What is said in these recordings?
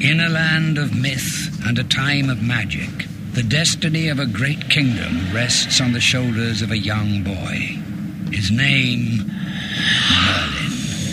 In a land of myth and a time of magic, the destiny of a great kingdom rests on the shoulders of a young boy. His name, Merlin.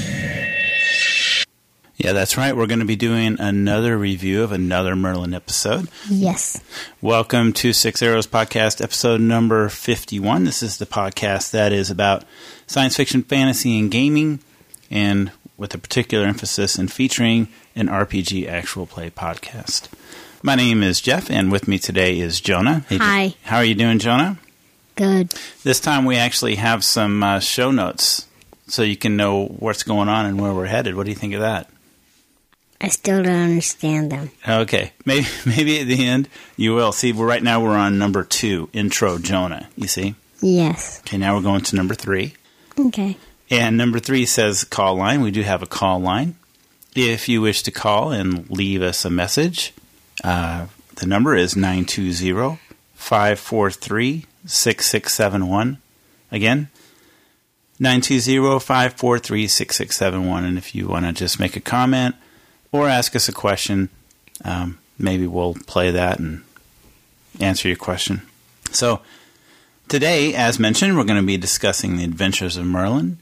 Yeah, that's right. We're going to be doing another review of another Merlin episode. Yes. Welcome to Six Arrows Podcast, episode number 51. This is the podcast that is about science fiction, fantasy, and gaming, and with a particular emphasis in featuring an RPG actual play podcast. My name is Jeff, and with me today is Jonah. Hey, hi. How are you doing, Jonah? Good. This time we actually have some show notes so you can know what's going on and where we're headed. What do you think of that? I still don't understand them. Okay. Maybe at the end you will. See, right now we're on number 2, Intro Jonah. You see? Yes. Okay, now we're going to number 3. Okay. And number 3 says call line. We do have a call line. If you wish to call and leave us a message, the number is 920-543-6671. Again, 920-543-6671. And if you want to just make a comment or ask us a question, maybe we'll play that and answer your question. So today, as mentioned, we're going to be discussing The Adventures of Merlin,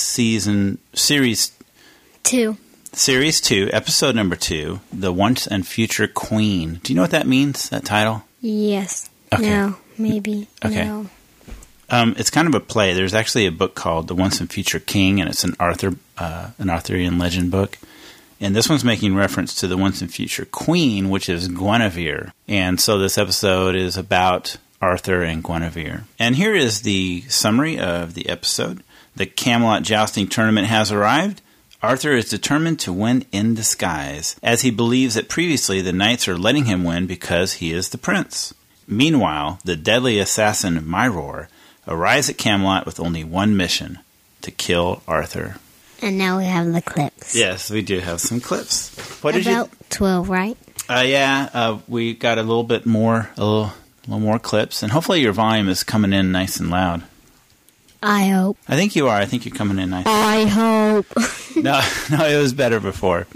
Series 2, Episode number 2, The Once and Future Queen. Do you know what that means, that title? Yes. Okay. No. Maybe. Okay. No. It's kind of a play. There's actually a book called The Once and Future King, and it's an Arthurian legend book. And this one's making reference to the Once and Future Queen, which is Guinevere. And so this episode is about Arthur and Guinevere. And here is the summary of the episode. The Camelot jousting tournament has arrived. Arthur is determined to win in disguise, as he believes that previously the knights are letting him win because he is the prince. Meanwhile, the deadly assassin Myror arrives at Camelot with only one mission: to kill Arthur. And now we have the clips. Yes, we do have some clips. About 12, right? We got a little bit more, a little more clips, and hopefully your volume is coming in nice and loud. I hope. I think you are. I think you're coming in nice. I hope. No, it was better before.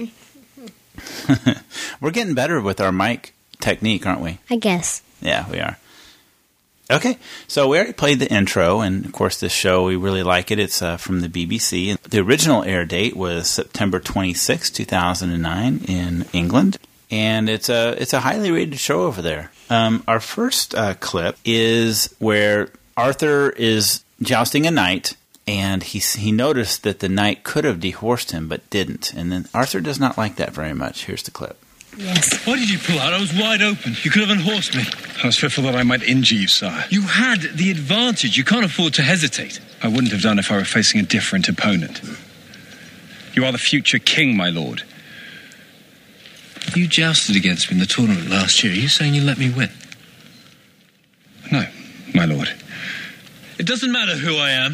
We're getting better with our mic technique, aren't we? I guess. Yeah, we are. Okay, so we already played the intro, and of course this show, we really like it. It's from the BBC. The original air date was September 26, 2009 in England, and it's a highly rated show over there. Our first clip is where Arthur is jousting a knight, and he noticed that the knight could have dehorsed him, but didn't. And then Arthur does not like that very much. Here's the clip. Yes. Why did you pull out? I was wide open. You could have unhorsed me. I was fearful that I might injure you, sire. You had the advantage. You can't afford to hesitate. I wouldn't have done if I were facing a different opponent. You are the future king, my lord. You jousted against me in the tournament last year. Are you saying you let me win? No, my lord. It doesn't matter who I am.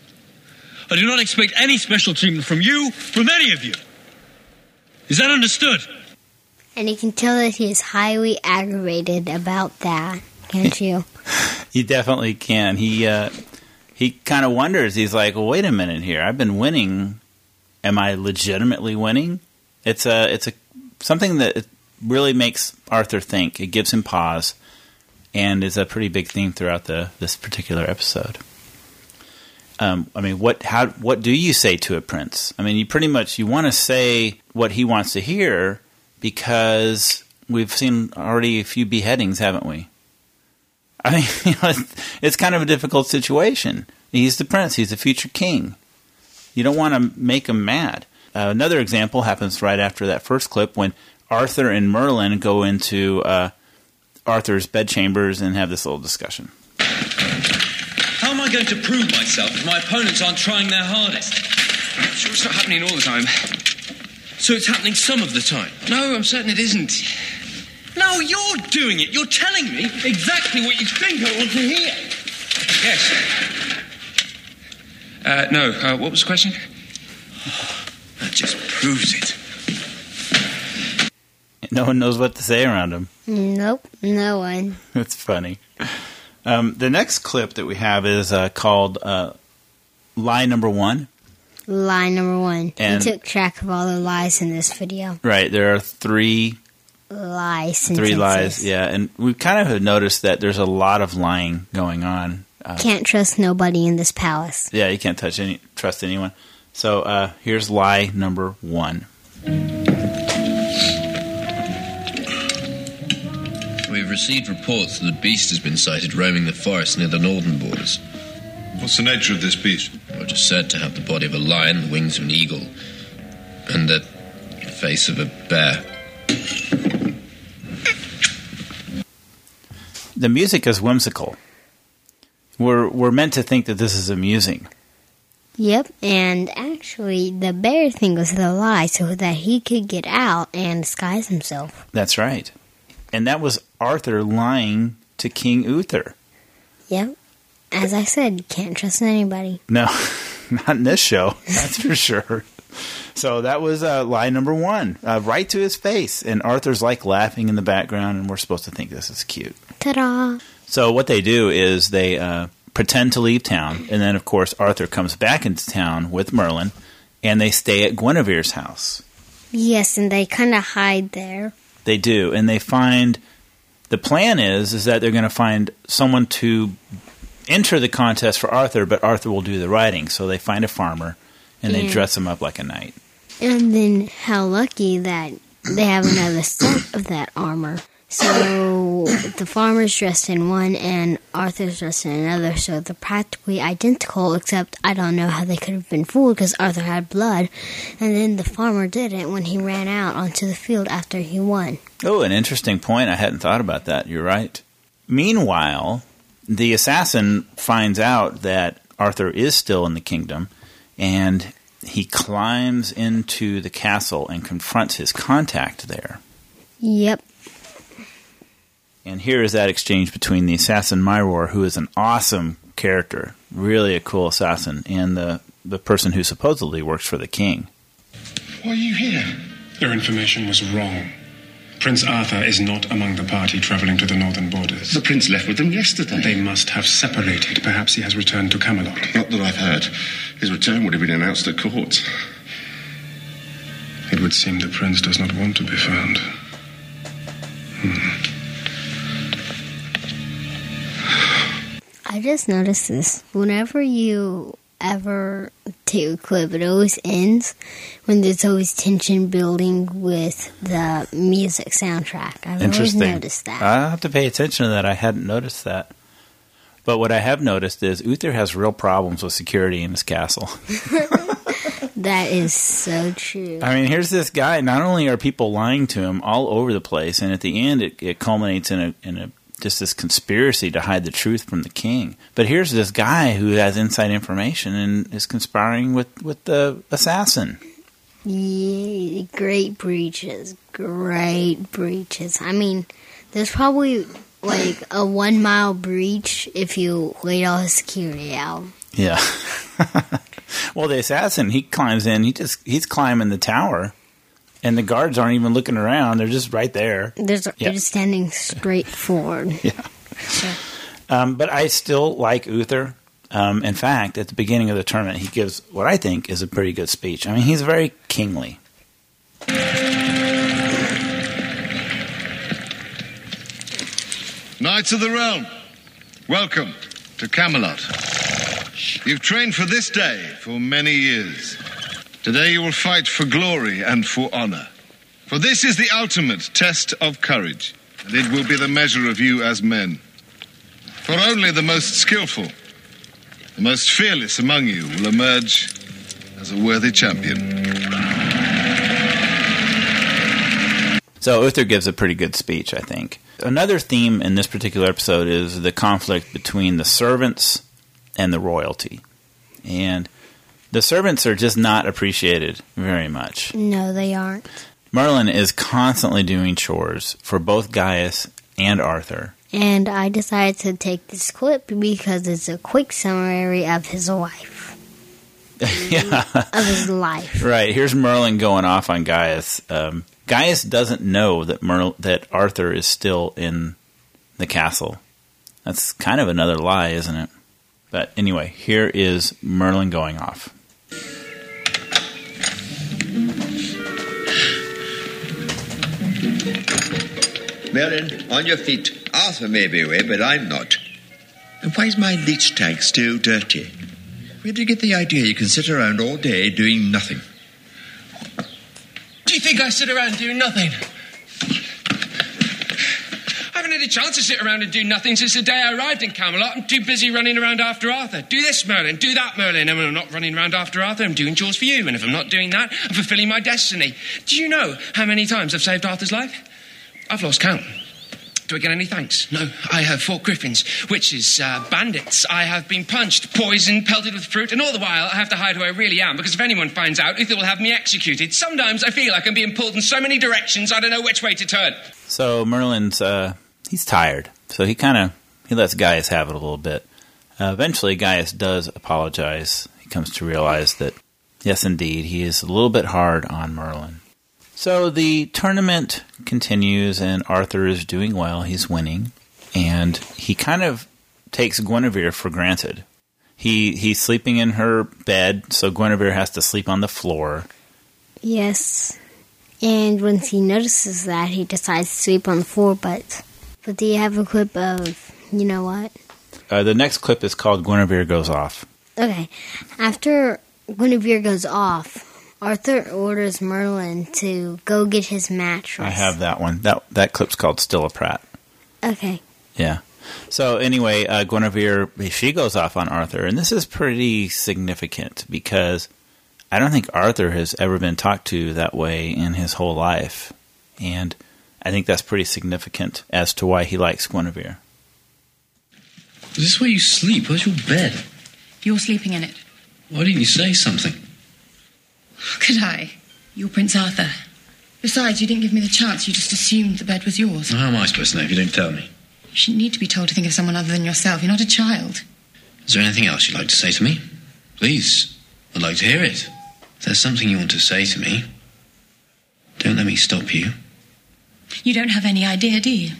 I do not expect any special treatment from you, from any of you. Is that understood? And you can tell that he is highly aggravated about that, can't you? You definitely can. He kind of wonders. He's like, well, wait a minute here. I've been winning. Am I legitimately winning? It's something that really makes Arthur think. It gives him pause, and is a pretty big theme throughout this particular episode. What do you say to a prince? I mean, you want to say what he wants to hear, because we've seen already a few beheadings, haven't we? I mean, it's kind of a difficult situation. He's the prince. He's the future king. You don't want to make him mad. Another example happens right after that first clip when Arthur and Merlin go into Arthur's bedchambers and have this little discussion. How am I going to prove myself if my opponents aren't trying their hardest? Sure, it's not happening all the time. So it's happening some of the time? No, I'm certain it isn't. No, you're doing it. You're telling me exactly what you think I want to hear. Yes. What was the question? That just proves it. No one knows what to say around him. Nope, no one. That's funny. The next clip that we have is called Lie Number 1. Lie number 1. And he took track of all the lies in this video. Right. There are 3 lie sentences. 3 lies, yeah. And we kind of have noticed that there's a lot of lying going on. Can't trust nobody in this palace. Yeah, you can't trust anyone. So here's lie number 1. We've received reports that a beast has been sighted roaming the forest near the northern borders. What's the nature of this beast? It is said to have the body of a lion, the wings of an eagle, and the face of a bear. The music is whimsical. We're meant to think that this is amusing. Yep, and actually the bear thing was the lie so that he could get out and disguise himself. That's right. And that was Arthur lying to King Uther. Yep. As I said, can't trust anybody. No, not in this show. That's for sure. So that was lie number 1, right to his face. And Arthur's like laughing in the background, and we're supposed to think this is cute. Ta-da! So what they do is they pretend to leave town, and then, of course, Arthur comes back into town with Merlin, and they stay at Guinevere's house. Yes, and they kind of hide there. They do, and they find... The plan is that they're going to find someone to enter the contest for Arthur, but Arthur will do the riding. So they find a farmer, and they dress him up like a knight. And then how lucky that they have another set of that armor. So the farmer's dressed in one and Arthur's dressed in another, so they're practically identical, except I don't know how they could have been fooled because Arthur had blood, and then the farmer didn't when he ran out onto the field after he won. Oh, an interesting point. I hadn't thought about that. You're right. Meanwhile, the assassin finds out that Arthur is still in the kingdom, and he climbs into the castle and confronts his contact there. Yep. And here is that exchange between the assassin Myror, who is an awesome character, really a cool assassin, and the person who supposedly works for the king. Why are you here? Your information was wrong. Prince Arthur is not among the party travelling to the northern borders. The prince left with them yesterday. They must have separated. Perhaps he has returned to Camelot. Not that I've heard. His return would have been announced at court. It would seem the prince does not want to be found. I just noticed this. Whenever you ever take a clip, it always ends when there's always tension building with the music soundtrack. I've always noticed that. I'll have to pay attention to that. I hadn't noticed that. But what I have noticed is Uther has real problems with security in his castle. That is so true. I mean, here's this guy. Not only are people lying to him all over the place, and at the end it culminates in a just this conspiracy to hide the truth from the king. But here's this guy who has inside information and is conspiring with the assassin. Yeah, great breaches. Great breaches. I mean, there's probably like a 1 mile breach if you laid all his security out. Yeah. Well, the assassin, he climbs in. He's climbing the tower. And the guards aren't even looking around. They're just right there. They're just standing straight forward. Yeah. But I still like Uther. In fact, at the beginning of the tournament, he gives what I think is a pretty good speech. I mean, he's very kingly. Knights of the Realm, welcome to Camelot. You've trained for this day for many years. Today you will fight for glory and for honor. For this is the ultimate test of courage, and it will be the measure of you as men. For only the most skillful, the most fearless among you will emerge as a worthy champion. So Uther gives a pretty good speech, I think. Another theme in this particular episode is the conflict between the servants and the royalty. And the servants are just not appreciated very much. No, they aren't. Merlin is constantly doing chores for both Gaius and Arthur. And I decided to take this clip because it's a quick summary of his life. Yeah. Of his life. Right. Here's Merlin going off on Gaius. Gaius doesn't know that Arthur is still in the castle. That's kind of another lie, isn't it? But anyway, here is Merlin going off. Merlin, on your feet. Arthur may be away, but I'm not. And why is my leech tank still dirty? Where did you get the idea you can sit around all day doing nothing? Do you think I sit around doing nothing? I haven't had a chance to sit around and do nothing since the day I arrived in Camelot. I'm too busy running around after Arthur. Do this, Merlin. Do that, Merlin. And when I'm not running around after Arthur, I'm doing chores for you. And if I'm not doing that, I'm fulfilling my destiny. Do you know how many times I've saved Arthur's life? I've lost count. Do I get any thanks? No. I have fought griffins, witches, bandits. I have been punched, poisoned, pelted with fruit, and all the while I have to hide who I really am, because if anyone finds out, Uther will have me executed. Sometimes I feel like I'm being pulled in so many directions I don't know which way to turn. So Merlin's, he's tired. So he lets Gaius have it a little bit. Eventually, Gaius does apologize. He comes to realize that, yes, indeed, he is a little bit hard on Merlin. So the tournament continues, and Arthur is doing well. He's winning, and he kind of takes Guinevere for granted. He's sleeping in her bed, so Guinevere has to sleep on the floor. Yes, and once he notices that, he decides to sleep on the floor, but do you have a clip of, you know what? The next clip is called Guinevere Goes Off. Okay, after Guinevere goes off, Arthur orders Merlin to go get his mattress. I have that one. That clip's called Still a Prat. Okay. Yeah. So anyway, Guinevere, she goes off on Arthur, and this is pretty significant because I don't think Arthur has ever been talked to that way in his whole life, and I think that's pretty significant as to why he likes Guinevere. Is this where you sleep? Where's your bed? You're sleeping in it. Why didn't you say something? Could I? You're Prince Arthur. Besides, you didn't give me the chance. You just assumed the bed was yours. How am I supposed to know if you don't tell me? You shouldn't need to be told to think of someone other than yourself. You're not a child. Is there anything else you'd like to say to me? Please, I'd like to hear it. If there's something you want to say to me, don't let me stop you. You don't have any idea, do you?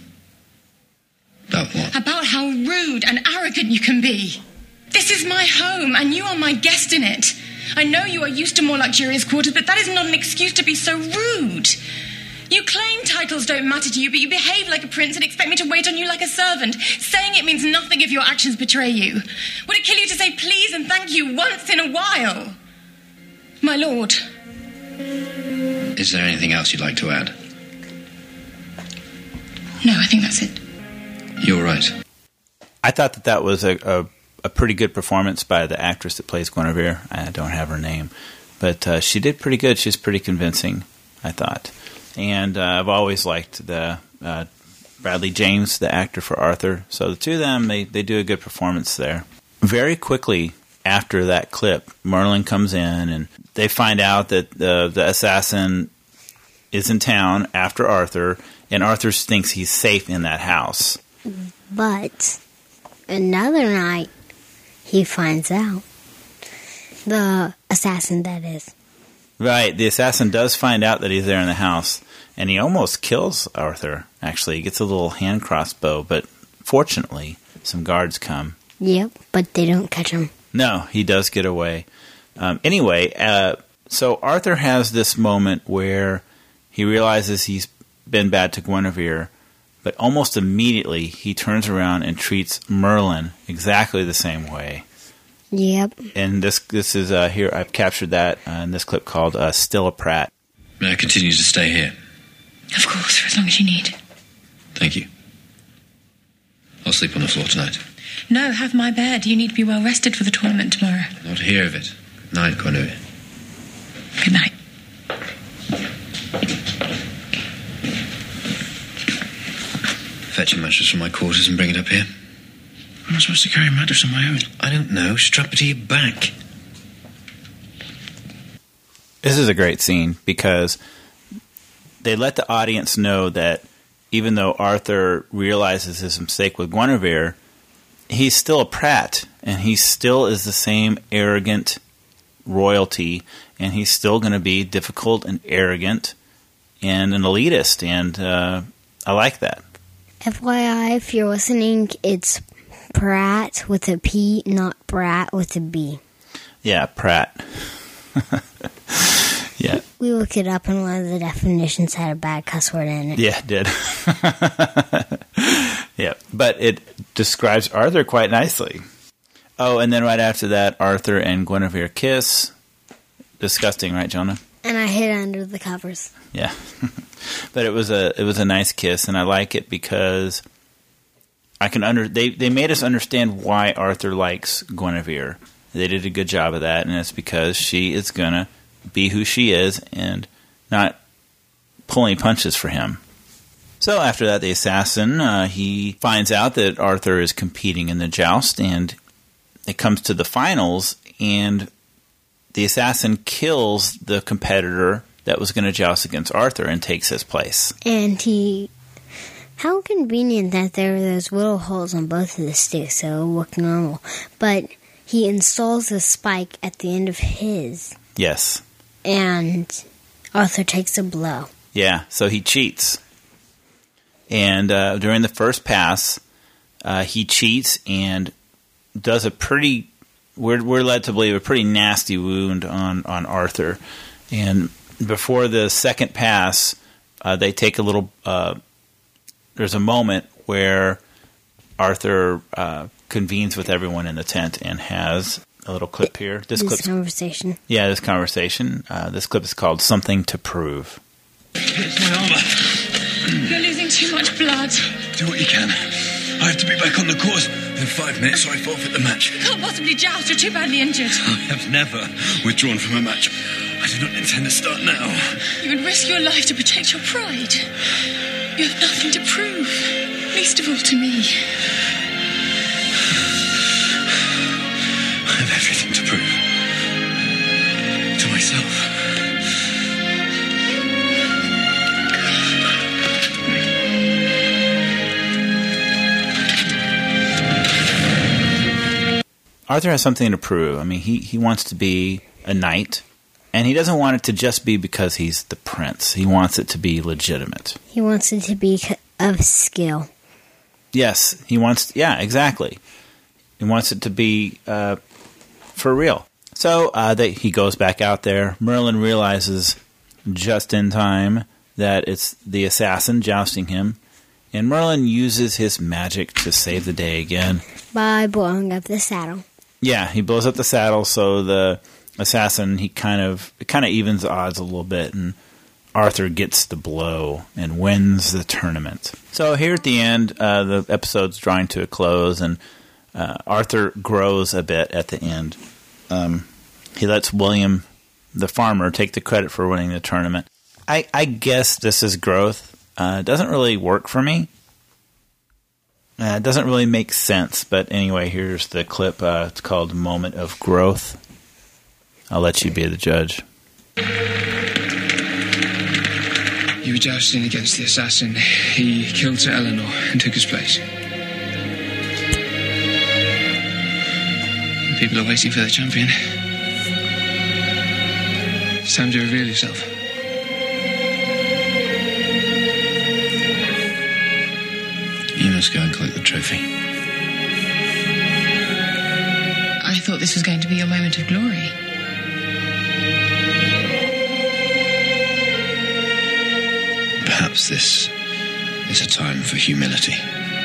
About what? About how rude and arrogant you can be. This is my home, and you are my guest in it. I know you are used to more luxurious quarters, but that is not an excuse to be so rude. You claim titles don't matter to you, but you behave like a prince and expect me to wait on you like a servant. Saying it means nothing if your actions betray you. Would it kill you to say please and thank you once in a while? My lord. Is there anything else you'd like to add? No, I think that's it. You're right. I thought that was a pretty good performance by the actress that plays Guinevere. I don't have her name, but she did pretty good. She's pretty convincing, I thought. And I've always liked the Bradley James, the actor for Arthur. So the two of them, they do a good performance there. Very quickly after that clip, Merlin comes in, and they find out that the assassin is in town after Arthur, and Arthur thinks he's safe in that house. But another night, he finds out. The assassin, that is. Right, the assassin does find out that he's there in the house, and he almost kills Arthur, actually. He gets a little hand crossbow, but fortunately, some guards come. Yep, but they don't catch him. No, he does get away. So Arthur has this moment where he realizes he's been bad to Guinevere, but almost immediately he turns around and treats Merlin exactly the same way. Yep. And this is here. I've captured that in this clip called "Still a Prat." May I continue to stay here? Of course, for as long as you need. Thank you. I'll sleep on the floor tonight. No, have my bed. You need to be well rested for the tournament tomorrow. Not to hear of it. Good night, Guinevere. Good night. Fetch a mattress from my quarters and bring it up here. I'm not supposed to carry a mattress on my own. I don't know. Strap it to your back. This is a great scene because they let the audience know that even though Arthur realizes his mistake with Guinevere, he's still a prat, and he still is the same arrogant royalty, and he's still going to be difficult and arrogant and an elitist, and I like that. FYI, if you're listening, it's Pratt with a P, not Brat with a B. Yeah, Pratt. Yeah. We looked it up, and one of the definitions had a bad cuss word in it. Yeah, it did. Yeah, but it describes Arthur quite nicely. Oh, and then right after that, Arthur and Guinevere kiss. Disgusting, right, Jonah? And I hid under the covers. Yeah. But it was a nice kiss, and I like it because I can they made us understand why Arthur likes Guinevere. They did a good job of that, and it's because she is going to be who she is and not pull any punches for him. So after that, the assassin, he finds out that Arthur is competing in the joust, and it comes to the finals, and the assassin kills the competitor that was going to joust against Arthur and takes his place. And how convenient that there are those little holes on both of the sticks, so it'll look normal. But he installs a spike at the end of his. Yes. And Arthur takes a blow. Yeah, so he cheats. And during the first pass, he cheats and does a pretty, we're led to believe, a pretty nasty wound on Arthur. And before the second pass, they take a little, there's a moment where Arthur convenes with everyone in the tent and has a little clip here. This conversation. Yeah, this conversation. This clip is called Something to Prove. It's my armor. You're losing too much blood. Do what you can. I have to be back on the course in 5 minutes, or I forfeit the match. You can't possibly joust. You're too badly injured. I have never withdrawn from a match. I do not intend to start now. You would risk your life to protect your pride. You have nothing to prove, least of all to me. I have everything to prove. To myself. Arthur has something to prove. I mean, he wants to be a knight, and he doesn't want it to just be because he's the prince. He wants it to be legitimate. He wants it to be of skill. Yes, yeah, exactly. He wants it to be for real. So he goes back out there. Merlin realizes just in time that it's the assassin jousting him, and Merlin uses his magic to save the day again. By blowing up the saddle. Yeah, he blows up the saddle, so the assassin, it kind of evens the odds a little bit, and Arthur gets the blow and wins the tournament. So here at the end, the episode's drawing to a close, and Arthur grows a bit at the end. He lets William, the farmer, take the credit for winning the tournament. I guess this is growth. It doesn't really work for me. It doesn't really make sense, but anyway, here's the clip. It's called Moment of Growth. I'll let you be the judge. You were jousting against the assassin. He killed Sir Eleanor and took his place. The people are waiting for their champion. It's time to reveal yourself. You must go and collect the trophy. I thought this was going to be your moment of glory. Perhaps this is a time for humility.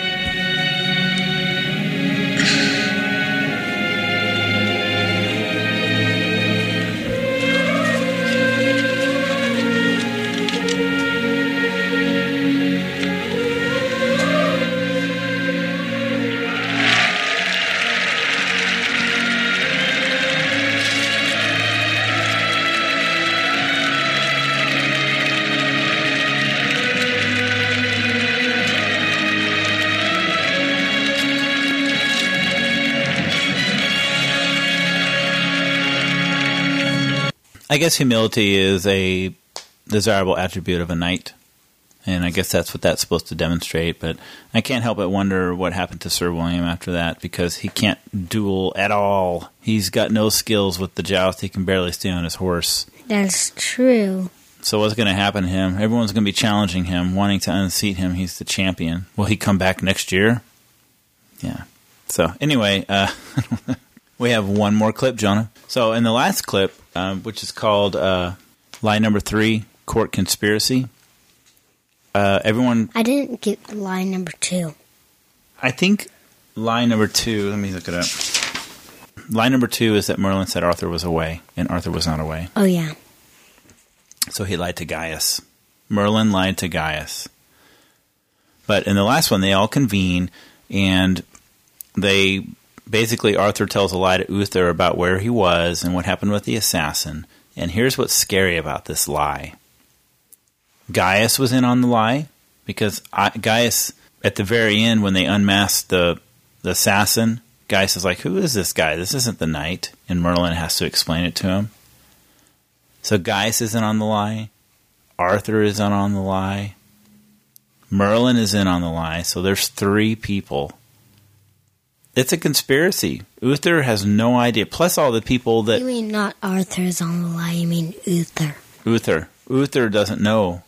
I guess humility is a desirable attribute of a knight, and I guess that's what that's supposed to demonstrate, but I can't help but wonder what happened to Sir William after that, because he can't duel at all. He's got no skills with the joust. He can barely stay on his horse. That's true. So what's going to happen to him? Everyone's going to be challenging him, wanting to unseat him. He's the champion. Will he come back next year? Yeah. So anyway, we have one more clip, Jonah. So in the last clip, which is called Lie number 3, court conspiracy. Everyone... I didn't get lie number 2. I think lie number 2... Let me look it up. Lie number 2 is that Merlin said Arthur was away, and Arthur was not away. Oh, yeah. So he lied to Gaius. Merlin lied to Gaius. But in the last one, they all convene, and they... Basically, Arthur tells a lie to Uther about where he was and what happened with the assassin. And here's what's scary about this lie. Gaius was in on the lie, because Gaius, at the very end, when they unmasked the assassin, Gaius is like, who is this guy? This isn't the knight. And Merlin has to explain it to him. So Gaius isn't on the lie. Arthur is in on the lie. Merlin is in on the lie. So there's 3 people. It's a conspiracy. Uther has no idea. Plus all the people that... You mean not Arthur's on the lie, you mean Uther. Uther doesn't know.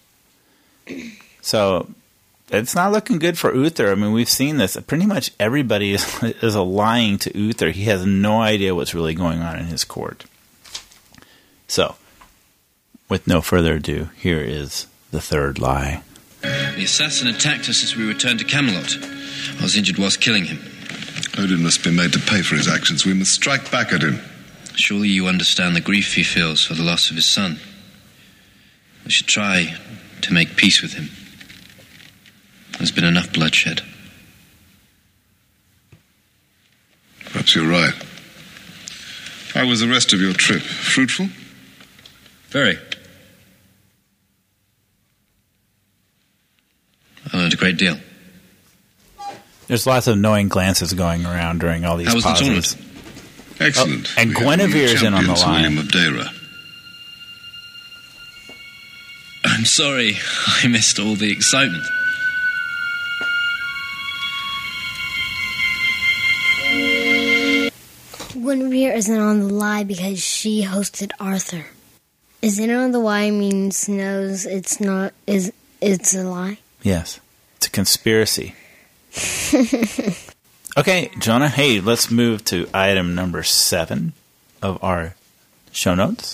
So it's not looking good for Uther. I mean, we've seen this. Pretty much everybody is lying to Uther. He has no idea what's really going on in his court. So, with no further ado, here is the 3rd lie. The assassin attacked us as we returned to Camelot. I was injured whilst killing him. Odin must be made to pay for his actions. We must strike back at him. Surely you understand the grief he feels for the loss of his son. We should try to make peace with him. There's been enough bloodshed. Perhaps you're right. How was the rest of your trip? Fruitful? Very. I learned a great deal. There's lots of knowing glances going around during all these pauses. How was the tournament? Excellent. And Guinevere's in on the line. William of Deira. I'm sorry. I missed all the excitement. Guinevere isn't on the lie because she hosted Arthur. Isn't on the lie means knows it's not, it's a lie? Yes. It's a conspiracy. Okay, Jonah, hey, let's move to item number 7 of our show notes.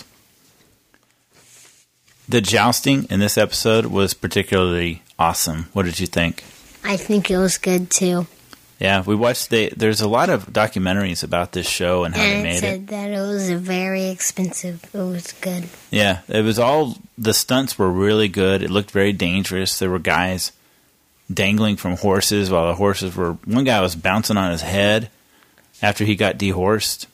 The jousting in this episode was particularly awesome. What did you think? I think it was good too. Yeah, we watched there's a lot of documentaries about this show and how they made it. And it said that it was very expensive. It was good. Yeah, it was all, the stunts were really good. It looked very dangerous. There were guys dangling from horses while the horses were, one guy was bouncing on his head after he got dehorsed.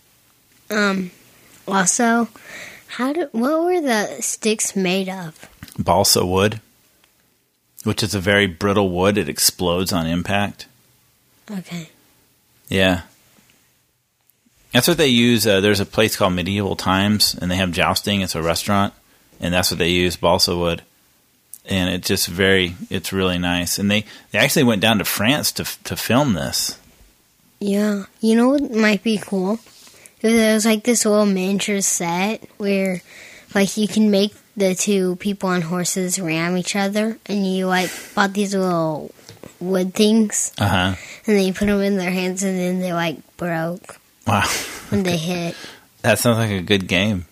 Also, what were the sticks made of? Balsa wood, which is a very brittle wood. It explodes on impact. Okay. Yeah. That's what they use. There's a place called Medieval Times, and they have jousting. It's a restaurant, and that's what they use, balsa wood. And it's really nice. And they actually went down to France to film this. Yeah. You know what might be cool? If there was like this little miniature set where like you can make the 2 people on horses ram each other, and you like bought these little wood things. Uh-huh. And then you put them in their hands, and then they like broke. Wow. When they hit. That sounds like a good game.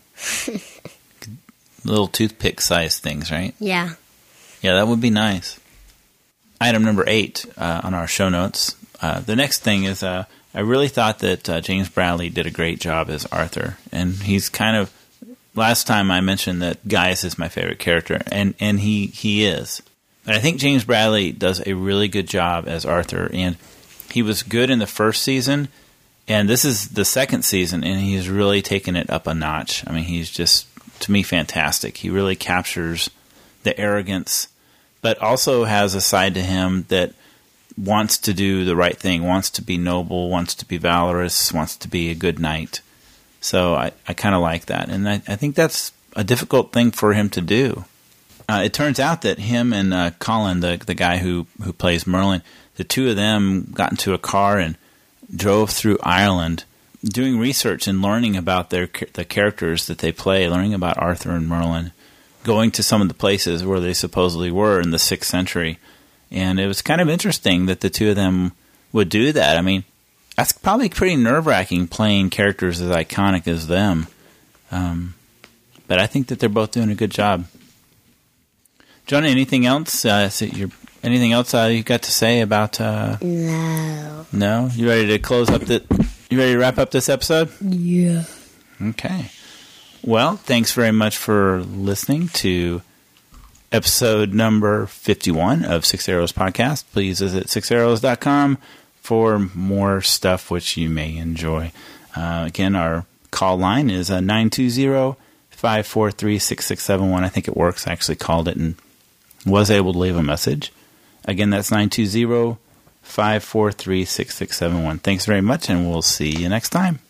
Little toothpick-sized things, right? Yeah. Yeah, that would be nice. Item number 8 on our show notes. The next thing is I really thought that James Bradley did a great job as Arthur. And he's kind of... Last time I mentioned that Gaius is my favorite character, and he is. But I think James Bradley does a really good job as Arthur. And he was good in the first season, and this is the second season, and he's really taken it up a notch. I mean, he's just, to me, fantastic. He really captures the arrogance, but also has a side to him that wants to do the right thing, wants to be noble, wants to be valorous, wants to be a good knight. So I kind of like that. And I think that's a difficult thing for him to do. It turns out that him and Colin, the guy who plays Merlin, the 2 of them got into a car and drove through Ireland doing research and learning about the characters that they play, learning about Arthur and Merlin, going to some of the places where they supposedly were in the 6th century. And it was kind of interesting that the 2 of them would do that. I mean, that's probably pretty nerve-wracking playing characters as iconic as them. But I think that they're both doing a good job. Jonah, anything else? Anything else you got to say about? No. No. You ready to close up You ready to wrap up this episode? Yeah. Okay. Well, thanks very much for listening to episode number 51 of Six Arrows Podcast. Please visit sixarrows.com for more stuff which you may enjoy. Again, our call line is 920-543-6671. I think it works. I actually called it and was able to leave a message. Again, that's 920-543-6671. Thanks very much, and we'll see you next time.